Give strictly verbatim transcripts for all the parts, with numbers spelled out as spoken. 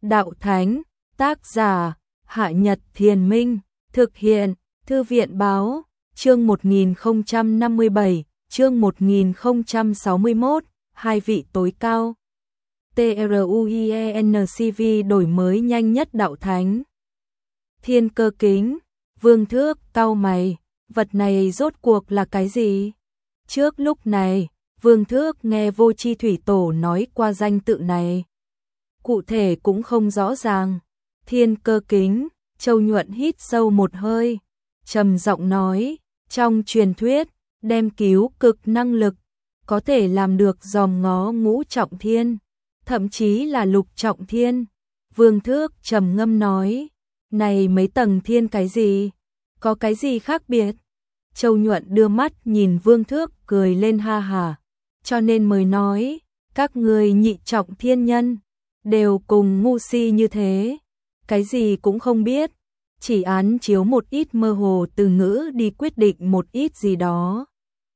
Đạo Thánh, tác giả, Hạ Nhật Thiền Minh, thực hiện, Thư viện Báo, chương một nghìn không trăm năm mươi bảy, chương một nghìn không trăm sáu mươi mốt, hai vị tối cao. TRUIENCV đổi mới nhanh nhất Đạo Thánh. Thiên Cơ Kính, Vương Thước cau mày, vật này rốt cuộc là cái gì? Trước lúc này, Vương Thước nghe Vô Chi Thủy Tổ nói qua danh tự này. Cụ thể cũng không rõ ràng. Thiên Cơ Kính, Châu Nhuận hít sâu một hơi, trầm giọng nói, trong truyền thuyết, đem cứu cực năng lực, có thể làm được dòm ngó ngũ trọng thiên, thậm chí là lục trọng thiên. Vương Thước trầm ngâm nói, này mấy tầng thiên cái gì? Có cái gì khác biệt? Châu Nhuận đưa mắt nhìn Vương Thước cười lên ha hả, cho nên mới nói, các người nhị trọng thiên nhân, đều cùng ngu si như thế, cái gì cũng không biết, chỉ án chiếu một ít mơ hồ từ ngữ đi quyết định một ít gì đó.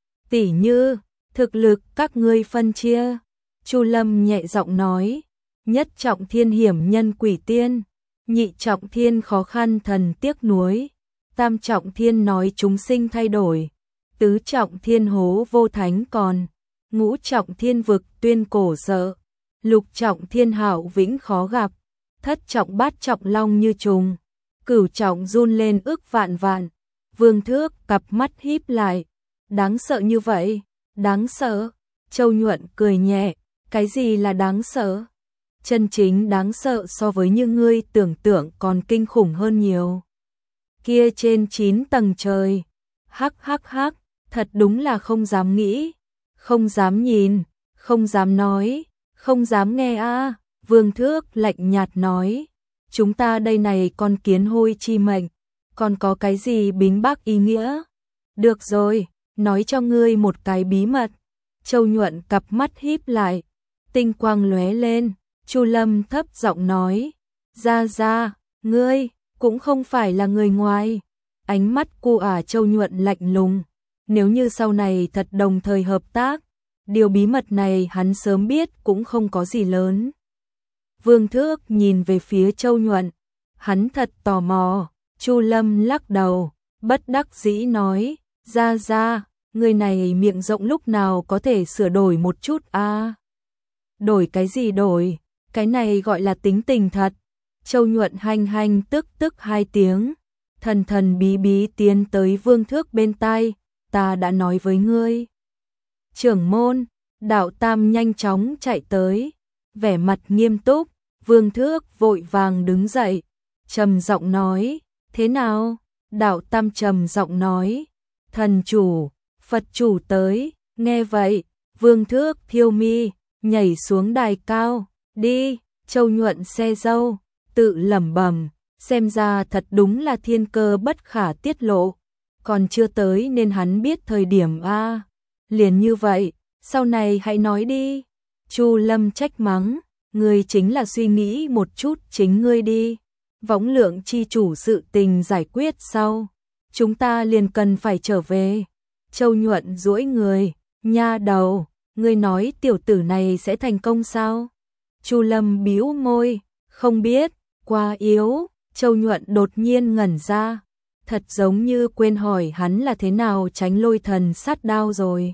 Tỉ như, thực lực các ngươi phân chia, Chu Lâm nhẹ giọng nói, nhất trọng thiên hiểm nhân quỷ tiên, nhị trọng thiên khó khăn thần tiếc nuối, tam trọng thiên nói chúng sinh thay đổi, tứ trọng thiên hố vô thánh còn, ngũ trọng thiên vực tuyên cổ sợ, lục trọng thiên hảo vĩnh khó gặp, thất trọng bát trọng long như trùng, cửu trọng run lên ước vạn vạn. Vương Thước cặp mắt híp lại, đáng sợ như vậy, đáng sợ. Châu Nhuận cười nhẹ, cái gì là đáng sợ? Chân chính đáng sợ so với như ngươi tưởng tượng còn kinh khủng hơn nhiều. Kia trên chín tầng trời, hắc hắc hắc, thật đúng là không dám nghĩ, không dám nhìn, không dám nói, không dám nghe a. Vương Thước lạnh nhạt nói, chúng ta đây này con kiến hôi chi mệnh, còn có cái gì bính bác ý nghĩa? Được rồi, nói cho ngươi một cái bí mật. Châu Nhuận cặp mắt híp lại, tinh quang lóe lên, Chu Lâm thấp giọng nói, ra ra, ngươi cũng không phải là người ngoài. Ánh mắt cu ả Châu Nhuận lạnh lùng, nếu như sau này thật đồng thời hợp tác, điều bí mật này hắn sớm biết cũng không có gì lớn. Vương Thước nhìn về phía Châu Nhuận, hắn thật tò mò. Chu Lâm lắc đầu, bất đắc dĩ nói, ra ra, người này miệng rộng lúc nào có thể sửa đổi một chút a? À? Đổi cái gì đổi, cái này gọi là tính tình thật. Châu Nhuận hanh hanh tức tức hai tiếng, thần thần bí bí tiến tới Vương Thước bên tai, ta đã nói với ngươi. Trưởng môn, Đạo Tam nhanh chóng chạy tới, vẻ mặt nghiêm túc. Vương Thước vội vàng đứng dậy, trầm giọng nói, thế nào? Đạo Tam trầm giọng nói, thần chủ, Phật chủ tới. Nghe vậy, Vương Thước thiêu mi, nhảy xuống đài cao, đi. Châu Nhuận xe dâu, tự lẩm bẩm, xem ra thật đúng là thiên cơ bất khả tiết lộ, còn chưa tới nên hắn biết thời điểm a. Liền như vậy, sau này hãy nói đi. Chu Lâm trách mắng, ngươi chính là suy nghĩ một chút chính ngươi đi. Võng Lượng chi chủ sự tình giải quyết sau, chúng ta liền cần phải trở về. Châu Nhuận duỗi người, nha đầu, ngươi nói tiểu tử này sẽ thành công sao? Chu Lâm bĩu môi, không biết, quá yếu. Châu Nhuận đột nhiên ngẩn ra, thật giống như quên hỏi hắn là thế nào tránh lôi thần sát đao rồi.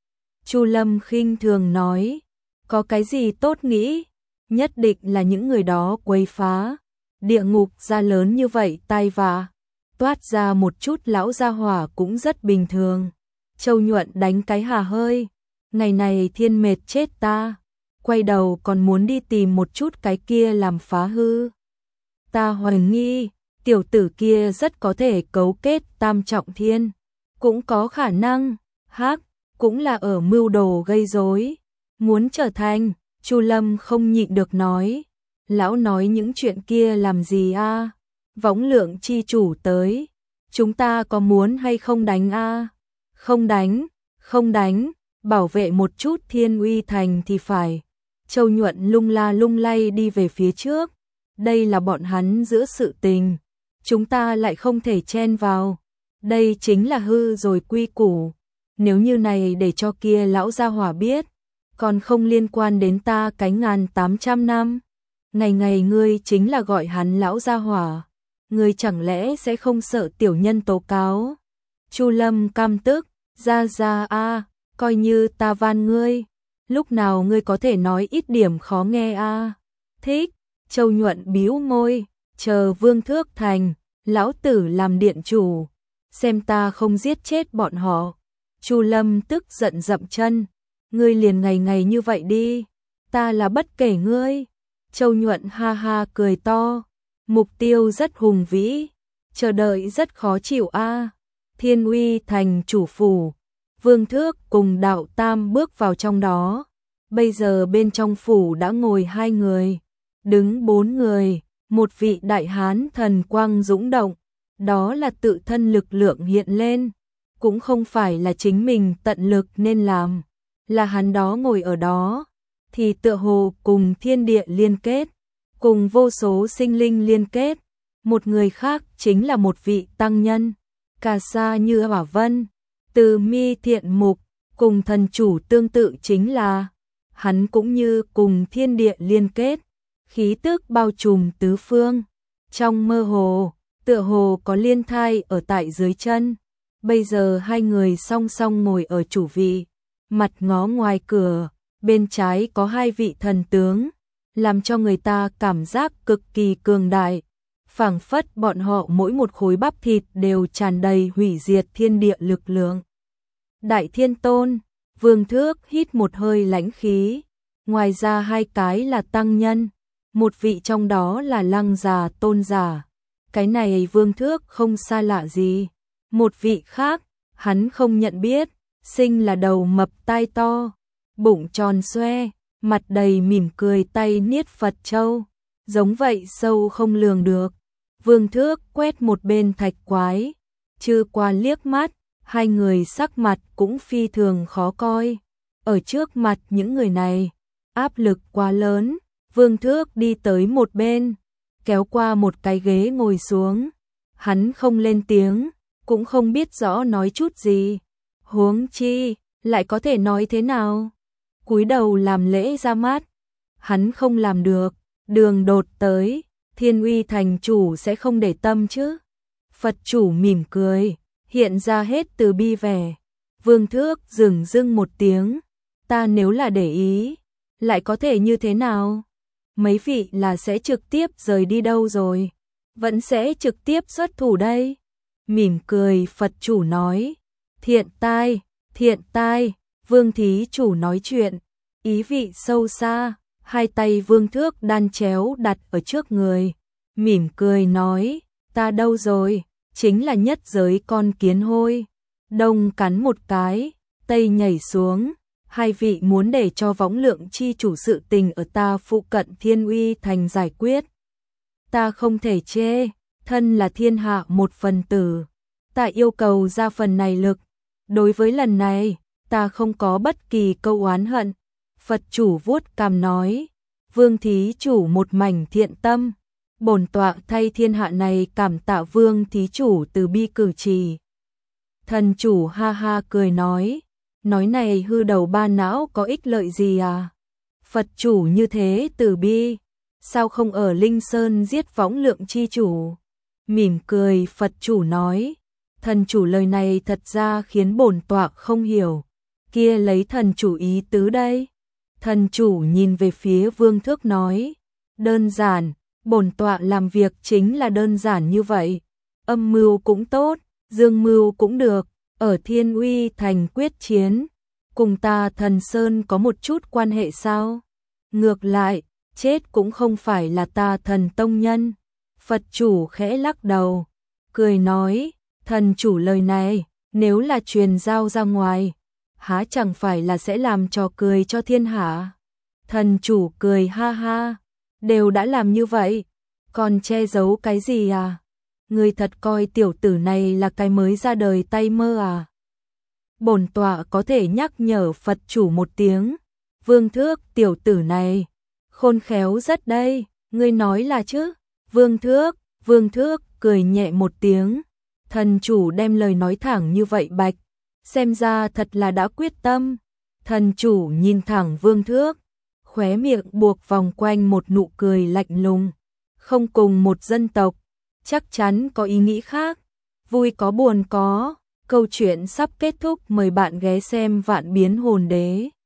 Chu Lâm khinh thường nói, có cái gì tốt nghĩ, nhất định là những người đó quấy phá. Địa ngục ra lớn như vậy tai vạ, toát ra một chút lão gia hỏa cũng rất bình thường. Châu Nhuận đánh cái hà hơi, ngày này thiên mệt chết ta, quay đầu còn muốn đi tìm một chút cái kia làm phá hư. Ta hoài nghi, tiểu tử kia rất có thể cấu kết tam trọng thiên, cũng có khả năng, hắc, cũng là ở mưu đồ gây rối, muốn trở thành. Chu Lâm không nhịn được nói, lão nói những chuyện kia làm gì a? À? Võng Lượng chi chủ tới, chúng ta có muốn hay không đánh a? À? Không đánh, không đánh, bảo vệ một chút Thiên Uy thành thì phải. Châu Nhuận lung la lung lay đi về phía trước, đây là bọn hắn giữa sự tình, chúng ta lại không thể chen vào, đây chính là hư rồi quy củ, nếu như này để cho kia lão gia hỏa biết, còn không liên quan đến ta cái ngàn tám trăm năm. Ngày ngày ngươi chính là gọi hắn lão gia hỏa, ngươi chẳng lẽ sẽ không sợ tiểu nhân tố cáo? Chu Lâm căm tức, ra ra a, coi như ta van ngươi, lúc nào ngươi có thể nói ít điểm khó nghe a? Thích. Châu Nhuận bĩu môi, chờ Vương Thước thành, lão tử làm điện chủ, xem ta không giết chết bọn họ. Chu Lâm tức giận dậm chân, ngươi liền ngày ngày như vậy đi, ta là bất kể ngươi. Châu Nhuận ha ha cười to, mục tiêu rất hùng vĩ, chờ đợi rất khó chịu a. Thiên Uy thành chủ phủ, Vương Thước cùng Đạo Tam bước vào trong đó. Bây giờ bên trong phủ đã ngồi hai người, đứng bốn người, một vị đại hán thần quang dũng động, đó là tự thân lực lượng hiện lên, cũng không phải là chính mình tận lực nên làm, là hắn đó ngồi ở đó, thì tựa hồ cùng thiên địa liên kết, cùng vô số sinh linh liên kết. Một người khác chính là một vị tăng nhân, cà sa như hỏa vân, từ mi thiện mục, cùng thần chủ tương tự chính là, hắn cũng như cùng thiên địa liên kết, khí tức bao trùm tứ phương, trong mơ hồ, tựa hồ có liên thai ở tại dưới chân. Bây giờ hai người song song ngồi ở chủ vị, mặt ngó ngoài cửa, bên trái có hai vị thần tướng, làm cho người ta cảm giác cực kỳ cường đại, phảng phất bọn họ mỗi một khối bắp thịt đều tràn đầy hủy diệt thiên địa lực lượng. Đại Thiên Tôn, Vương Thước hít một hơi lãnh khí, ngoài ra hai cái là tăng nhân, một vị trong đó là Lăng già tôn giả, cái này Vương Thước không xa lạ gì, một vị khác, hắn không nhận biết, sinh là đầu mập tai to, bụng tròn xoe, mặt đầy mỉm cười tay niết Phật châu, giống vậy sâu không lường được. Vương Thước quét một bên thạch quái, chư qua liếc mắt, hai người sắc mặt cũng phi thường khó coi. Ở trước mặt những người này, áp lực quá lớn, Vương Thước đi tới một bên, kéo qua một cái ghế ngồi xuống. Hắn không lên tiếng, cũng không biết rõ nói chút gì. Huống chi, lại có thể nói thế nào? Cúi đầu làm lễ ra mắt. Hắn không làm được, đường đột tới, Thiên Uy thành chủ sẽ không để tâm chứ? Phật chủ mỉm cười, hiện ra hết từ bi vẻ. Vương Thước dừng dưng một tiếng, ta nếu là để ý, lại có thể như thế nào? Mấy vị là sẽ trực tiếp rời đi đâu rồi? Vẫn sẽ trực tiếp xuất thủ đây? Mỉm cười Phật chủ nói, thiện tai, thiện tai, Vương thí chủ nói chuyện, ý vị sâu xa, hai tay Vương Thước đan chéo đặt ở trước người, mỉm cười nói, ta đâu rồi, chính là nhất giới con kiến hôi, đông cắn một cái, tây nhảy xuống, hai vị muốn để cho võng lượng chi chủ sự tình ở ta phụ cận Thiên Uy thành giải quyết. Ta không thể chê, thân là thiên hạ một phần tử, ta yêu cầu ra phần này lực, đối với lần này, ta không có bất kỳ câu oán hận. Phật chủ vuốt cằm nói, Vương thí chủ một mảnh thiện tâm, bổn tọa thay thiên hạ này cảm tạ Vương thí chủ từ bi cử chỉ. Thần chủ ha ha cười nói, nói này hư đầu ba não có ích lợi gì à? Phật chủ như thế từ bi, sao không ở Linh Sơn giết võng lượng chi chủ? Mỉm cười Phật chủ nói, thần chủ lời này thật ra khiến bổn tọa không hiểu, kia lấy thần chủ ý tứ đây. Thần chủ nhìn về phía Vương Thước nói, đơn giản, bổn tọa làm việc chính là đơn giản như vậy, âm mưu cũng tốt, dương mưu cũng được, ở Thiên Uy thành quyết chiến, cùng ta Thần Sơn có một chút quan hệ sao? Ngược lại, chết cũng không phải là ta Thần tông nhân. Phật chủ khẽ lắc đầu, cười nói, thần chủ lời này, nếu là truyền giao ra ngoài, há chẳng phải là sẽ làm trò cười cho thiên hạ. Thần chủ cười ha ha, đều đã làm như vậy, còn che giấu cái gì à? Người thật coi tiểu tử này là cái mới ra đời tay mơ à? Bổn tọa có thể nhắc nhở Phật chủ một tiếng, Vương Thước tiểu tử này, khôn khéo rất đây, ngươi nói là chứ? Vương Thước, Vương Thước cười nhẹ một tiếng, thần chủ đem lời nói thẳng như vậy bạch, xem ra thật là đã quyết tâm. Thần chủ nhìn thẳng Vương Thước, khóe miệng buộc vòng quanh một nụ cười lạnh lùng. Không cùng một dân tộc, chắc chắn có ý nghĩ khác. Vui có buồn có, câu chuyện sắp kết thúc, mời bạn ghé xem Vạn Biến Hồn Đế.